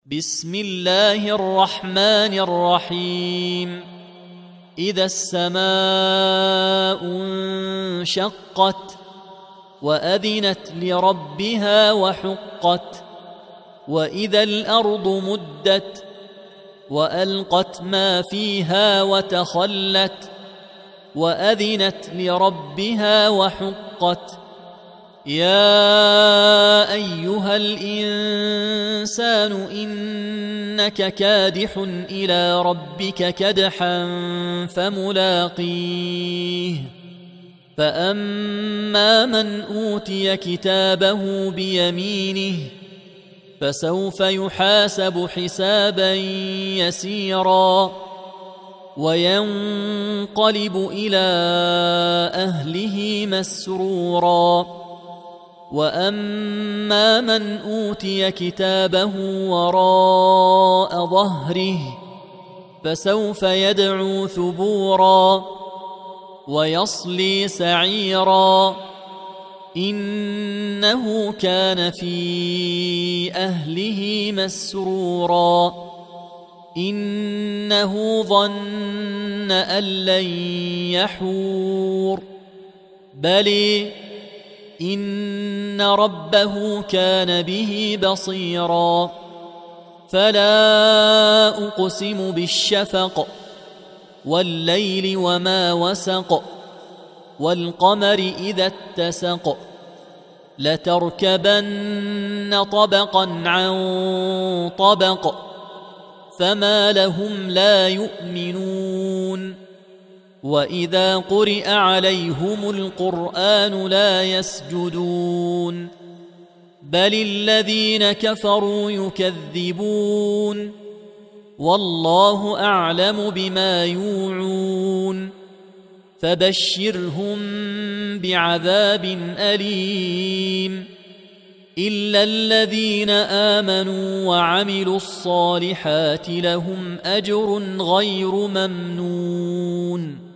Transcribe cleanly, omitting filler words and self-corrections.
بسم الله الرحمن الرحيم. إذا السماء انشقت وأذنت لربها وحقت وإذا الأرض مدت وألقت ما فيها وتخلت وأذنت لربها وحقت. يا أيها الإنسان إنك كادح إلى ربك كدحا فملاقيه. فأما من أوتي كتابه بيمينه فسوف يحاسب حسابا يسيرا وينقلب إلى أهله مسرورا. وأما من أوتي كتابه وراء ظهره فسوف يدعو ثبورا ويصلي سعيرا. إنه كان في أهله مسرورا. إنه ظن أن لن يحور بل إن ربه كان به بصيرا. فلا أقسم بالشفق والليل وما وسق والقمر إذا اتسق لتركبن طبقا عن طبق فما لهم لا يؤمنون. وإذا قرئ عليهم القرآن لا يسجدون بل الذين كفروا يكذبون. والله أعلم بما يوعون فبشرهم بعذاب أليم إلا الذين آمنوا وعملوا الصالحات لهم أجر غير ممنون.